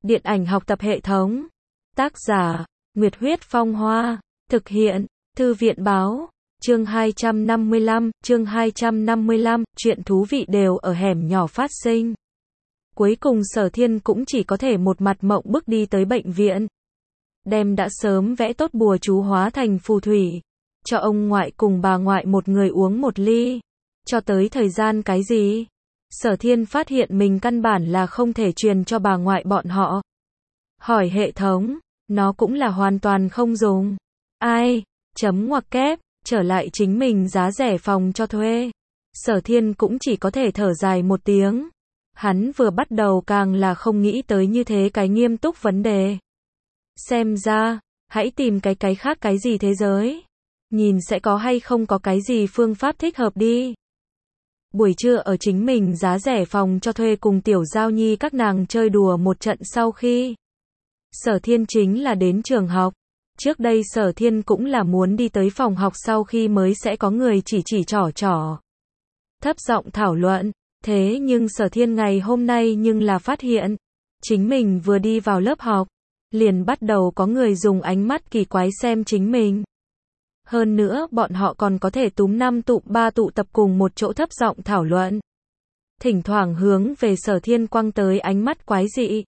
Điện ảnh học tập hệ thống. Tác giả, Nguyệt Huyết Phong Hoa. Thực hiện, Thư viện Báo. Chương 255, chuyện thú vị đều ở hẻm nhỏ phát sinh. Cuối cùng Sở Thiên cũng chỉ có thể một mặt mộng bức đi tới bệnh viện. Đem đã sớm vẽ tốt bùa chú hóa thành phù thủy. Cho ông ngoại cùng bà ngoại một người uống một ly. Cho tới thời gian cái gì? Sở Thiên phát hiện mình căn bản là không thể truyền cho bà ngoại bọn họ. Hỏi hệ thống, nó cũng là hoàn toàn không dùng. Ai? Chấm ngoặc kép, trở lại chính mình giá rẻ phòng cho thuê. Sở Thiên cũng chỉ có thể thở dài một tiếng. Hắn vừa bắt đầu càng là không nghĩ tới như thế cái nghiêm túc vấn đề. Xem ra, hãy tìm cái khác cái gì thế giới. Nhìn sẽ có hay không có cái gì phương pháp thích hợp đi. Buổi trưa ở chính mình giá rẻ phòng cho thuê cùng Tiểu Giao Nhi các nàng chơi đùa một trận sau khi. Sở Thiên chính là đến trường học. Trước đây Sở Thiên cũng là muốn đi tới phòng học sau khi mới sẽ có người chỉ trỏ. Thấp giọng thảo luận. Thế nhưng Sở Thiên ngày hôm nay nhưng là phát hiện. Chính mình vừa đi vào lớp học. Liền bắt đầu có người dùng ánh mắt kỳ quái xem chính mình. Hơn nữa bọn họ còn có thể túm 5 tụ 3 tụ tập cùng một chỗ thấp giọng thảo luận. Thỉnh thoảng hướng về Sở Thiên quăng tới ánh mắt quái dị.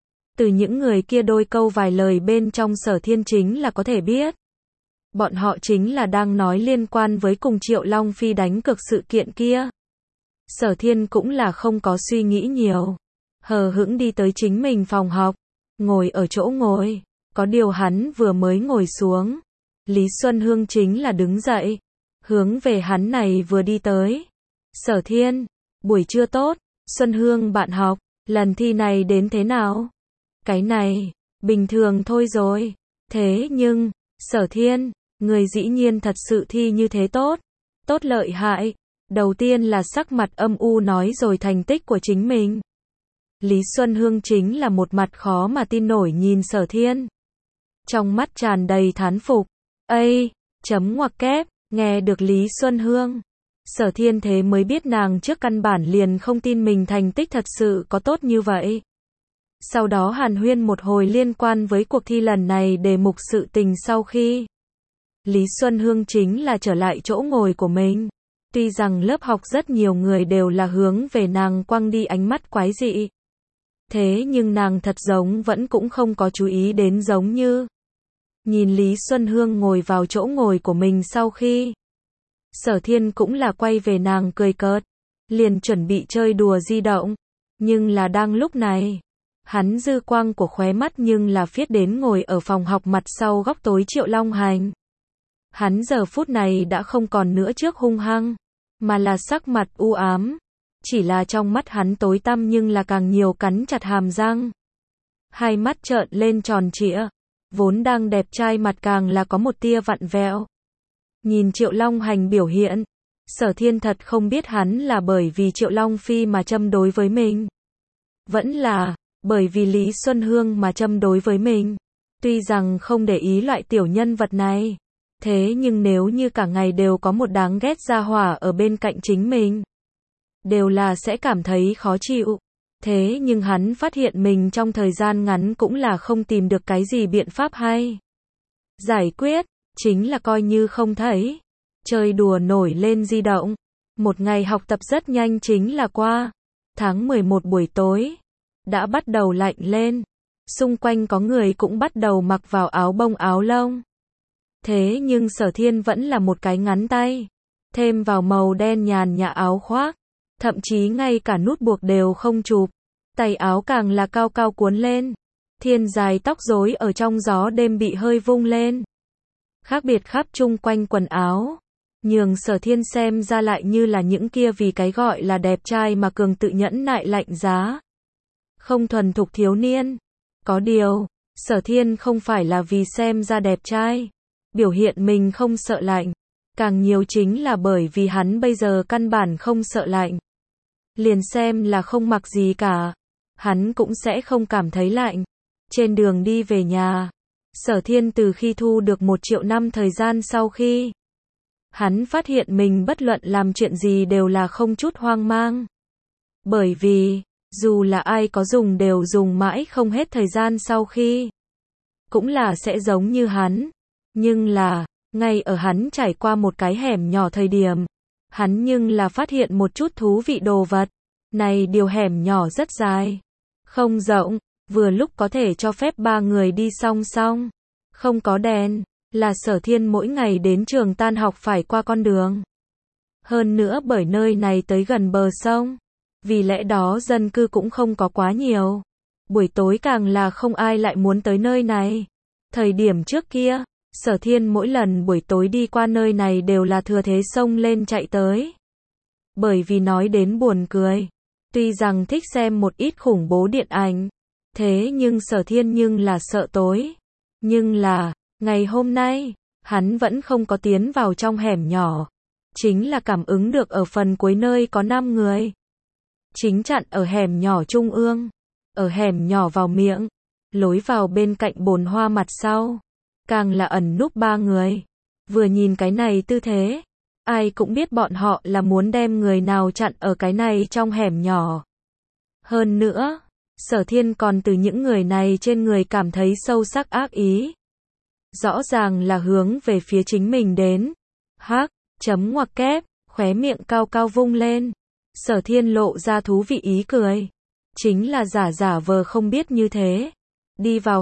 Từ những người kia đôi câu vài lời bên trong Sở Thiên chính là có thể biết. Bọn họ chính là đang nói liên quan với cùng Triệu Long Phi đánh cược sự kiện kia. Sở Thiên cũng là không có suy nghĩ nhiều. Hờ hững đi tới chính mình phòng học. Ngồi ở chỗ ngồi. Có điều hắn vừa mới ngồi xuống. Lý Xuân Hương chính là đứng dậy. Hướng về hắn này vừa đi tới. Sở Thiên, buổi trưa tốt. Xuân Hương bạn học, lần thi này đến thế nào? Cái này, bình thường thôi rồi. Thế nhưng, Sở Thiên, người dĩ nhiên thật sự thi như thế tốt. Tốt lợi hại. Đầu tiên là sắc mặt âm u nói rồi thành tích của chính mình. Lý Xuân Hương chính là một mặt khó mà tin nổi nhìn Sở Thiên. Trong mắt tràn đầy thán phục. Ây, chấm ngoặc kép, nghe được Lý Xuân Hương. Sở Thiên thế mới biết nàng trước căn bản liền không tin mình thành tích thật sự có tốt như vậy. Sau đó hàn huyên một hồi liên quan với cuộc thi lần này đề mục sự tình sau khi. Lý Xuân Hương chính là trở lại chỗ ngồi của mình. Tuy rằng lớp học rất nhiều người đều là hướng về nàng quăng đi ánh mắt quái dị. Thế nhưng nàng thật giống vẫn cũng không có chú ý đến giống như. Nhìn Lý Xuân Hương ngồi vào chỗ ngồi của mình sau khi. Sở Thiên cũng là quay về nàng cười cợt. Liền chuẩn bị chơi đùa di động. Nhưng là đang lúc này. Hắn dư quang của khóe mắt nhưng là phiết đến ngồi ở phòng học mặt sau góc tối Triệu Long Hành. Hắn giờ phút này đã không còn nữa trước hung hăng. Mà là sắc mặt u ám. Chỉ là trong mắt hắn tối tăm nhưng là càng nhiều cắn chặt hàm răng. Hai mắt trợn lên tròn trịa. Vốn đang đẹp trai mặt càng là có một tia vặn vẹo. Nhìn Triệu Long Hành biểu hiện. Sở Thiên thật không biết hắn là bởi vì Triệu Long Phi mà châm đối với mình. Vẫn là, bởi vì Lý Xuân Hương mà châm đối với mình. Tuy rằng không để ý loại tiểu nhân vật này. Thế nhưng nếu như cả ngày đều có một đáng ghét gia hỏa ở bên cạnh chính mình. Đều là sẽ cảm thấy khó chịu. Thế nhưng hắn phát hiện mình trong thời gian ngắn cũng là không tìm được cái gì biện pháp hay. Giải quyết, chính là coi như không thấy. Chơi đùa nổi lên di động. Một ngày học tập rất nhanh chính là qua. Tháng 11 buổi tối. Đã bắt đầu lạnh lên. Xung quanh có người cũng bắt đầu mặc vào áo bông áo lông. Thế nhưng Sở Thiên vẫn là một cái ngắn tay. Thêm vào màu đen nhàn nhã áo khoác. Thậm chí ngay cả nút buộc đều không chụp. Tay áo càng là cao cao cuốn lên. Thiên dài tóc rối ở trong gió đêm bị hơi vung lên. Khác biệt khắp chung quanh quần áo. Nhường Sở Thiên xem ra lại như là những kia vì cái gọi là đẹp trai mà cường tự nhẫn nại lạnh giá. Không thuần thục thiếu niên. Có điều, Sở Thiên không phải là vì xem ra đẹp trai. Biểu hiện mình không sợ lạnh. Càng nhiều chính là bởi vì hắn bây giờ căn bản không sợ lạnh. Liền xem là không mặc gì cả. Hắn cũng sẽ không cảm thấy lạnh. Trên đường đi về nhà. Sở Thiên từ khi thu được 1 triệu năm thời gian sau khi. Hắn phát hiện mình bất luận làm chuyện gì đều là không chút hoang mang. Bởi vì, Dù là ai có dùng đều dùng mãi không hết, thời gian sau khi cũng là sẽ giống như hắn. Nhưng là, ngay ở hắn trải qua một cái hẻm nhỏ thời điểm, hắn nhưng là phát hiện một chút thú vị đồ vật. Này điều hẻm nhỏ rất dài, không rộng, vừa lúc có thể cho phép 3 người đi song song. Không có đèn, là Sở Thiên mỗi ngày đến trường tan học phải qua con đường. Hơn nữa bởi nơi này tới gần bờ sông, vì lẽ đó dân cư cũng không có quá nhiều. Buổi tối càng là không ai lại muốn tới nơi này. Thời điểm trước kia, Sở Thiên mỗi lần buổi tối đi qua nơi này đều là thừa thế xông lên chạy tới. Bởi vì nói đến buồn cười, tuy rằng thích xem một ít khủng bố điện ảnh, thế nhưng Sở Thiên nhưng là sợ tối. Nhưng là, ngày hôm nay, hắn vẫn không có tiến vào trong hẻm nhỏ. Chính là cảm ứng được ở phần cuối nơi có 5 người. Chính chặn ở hẻm nhỏ trung ương. Ở hẻm nhỏ vào miệng, lối vào bên cạnh bồn hoa mặt sau. Càng là ẩn núp 3 người. Vừa nhìn cái này tư thế, ai cũng biết bọn họ là muốn đem người nào chặn ở cái này trong hẻm nhỏ. Hơn nữa, Sở Thiên còn từ những người này trên người cảm thấy sâu sắc ác ý. Rõ ràng là hướng về phía chính mình đến. Hắc, chấm ngoặc kép, khóe miệng cao cao vung lên. Sở Thiên lộ ra thú vị ý cười. Chính là giả vờ không biết như thế. Đi vào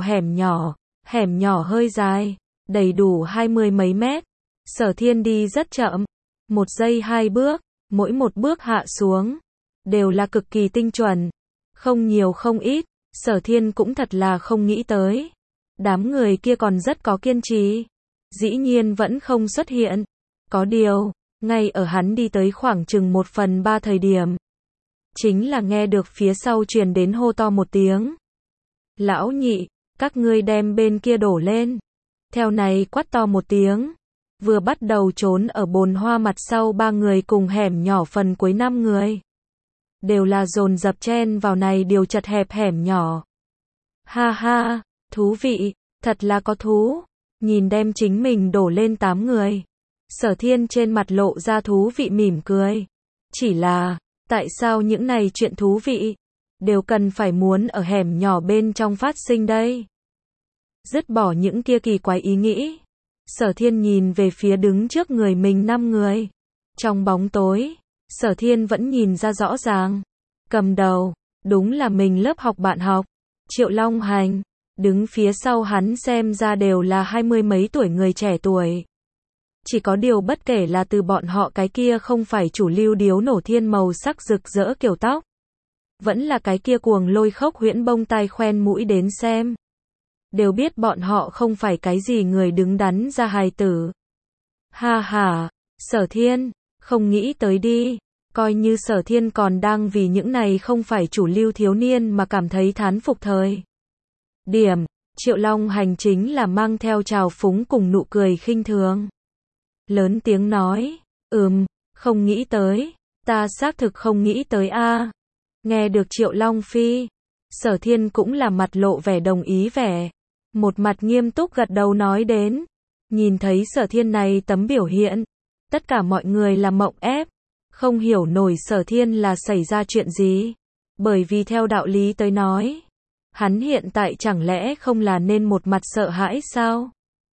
hẻm nhỏ hơi dài, đầy đủ 20 mấy mét. Sở Thiên đi rất chậm, 1 giây 2 bước, mỗi một bước hạ xuống, đều là cực kỳ tinh chuẩn. Không nhiều không ít, Sở Thiên cũng thật là không nghĩ tới. Đám người kia còn rất có kiên trì. Dĩ nhiên vẫn không xuất hiện. Có điều, ngay ở hắn đi tới khoảng chừng 1/3 thời điểm. Chính là nghe được phía sau truyền đến hô to một tiếng. Lão nhị, các ngươi đem bên kia đổ lên. Theo này quát to một tiếng. Vừa bắt đầu trốn ở bồn hoa mặt sau 3 người cùng hẻm nhỏ phần cuối 5 người. Đều là dồn dập chen vào này điều chật hẹp hẻm nhỏ. Ha ha, thú vị, thật là có thú. Nhìn đem chính mình đổ lên 8 người. Sở Thiên trên mặt lộ ra thú vị mỉm cười. Chỉ là, tại sao những này chuyện thú vị đều cần phải muốn ở hẻm nhỏ bên trong phát sinh đây? Dứt bỏ những kia kỳ quái ý nghĩ, Sở Thiên nhìn về phía đứng trước người mình 5 người. Trong bóng tối, Sở Thiên vẫn nhìn ra rõ ràng. Cầm đầu, đúng là mình lớp học bạn học, Triệu Long Hành. Đứng phía sau hắn xem ra đều là 20 mấy tuổi người trẻ tuổi. Chỉ có điều bất kể là từ bọn họ cái kia không phải chủ lưu điếu nổ thiên màu sắc rực rỡ kiểu tóc, vẫn là cái kia cuồng lôi khốc huyễn bông tai khoen mũi đến xem, đều biết bọn họ không phải cái gì người đứng đắn ra hài tử. Ha ha, Sở Thiên, không nghĩ tới đi, coi như Sở Thiên còn đang vì những này không phải chủ lưu thiếu niên mà cảm thấy thán phục thời điểm. Triệu Long Hành chính là mang theo trào phúng cùng nụ cười khinh thường. Lớn tiếng nói, không nghĩ tới, ta xác thực không nghĩ tới a. Nghe được Triệu Long Phi, Sở Thiên cũng là mặt lộ vẻ đồng ý vẻ. Một mặt nghiêm túc gật đầu nói đến. Nhìn thấy Sở Thiên này tấm biểu hiện, tất cả mọi người là mộng ép. Không hiểu nổi Sở Thiên là xảy ra chuyện gì. Bởi vì theo đạo lý tới nói, hắn hiện tại chẳng lẽ không là nên một mặt sợ hãi sao?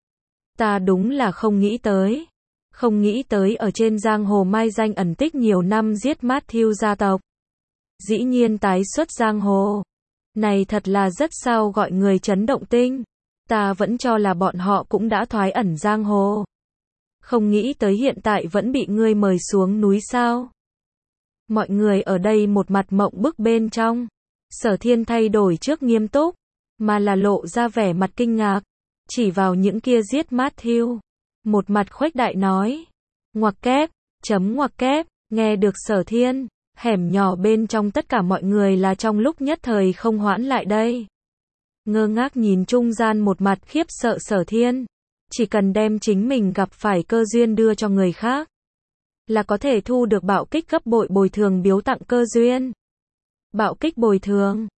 Ta đúng là không nghĩ tới. Không nghĩ tới ở trên giang hồ mai danh ẩn tích nhiều năm giết Matthew gia tộc. Dĩ nhiên tái xuất giang hồ. Này thật là rất sao gọi người chấn động tinh. Ta vẫn cho là bọn họ cũng đã thoái ẩn giang hồ. Không nghĩ tới hiện tại vẫn bị ngươi mời xuống núi sao. Mọi người ở đây một mặt mộng bức bên trong. Sở Thiên thay đổi trước nghiêm túc, mà là lộ ra vẻ mặt kinh ngạc. Chỉ vào những kia giết Matthew. Một mặt khuếch đại nói. Ngoặc kép, chấm ngoặc kép, nghe được Sở Thiên. Hẻm nhỏ bên trong tất cả mọi người là trong lúc nhất thời không hoãn lại đây. Ngơ ngác nhìn trung gian một mặt khiếp sợ Sở Thiên. Chỉ cần đem chính mình gặp phải cơ duyên đưa cho người khác, là có thể thu được bạo kích gấp bội bồi thường biếu tặng cơ duyên. Bạo kích bồi thường,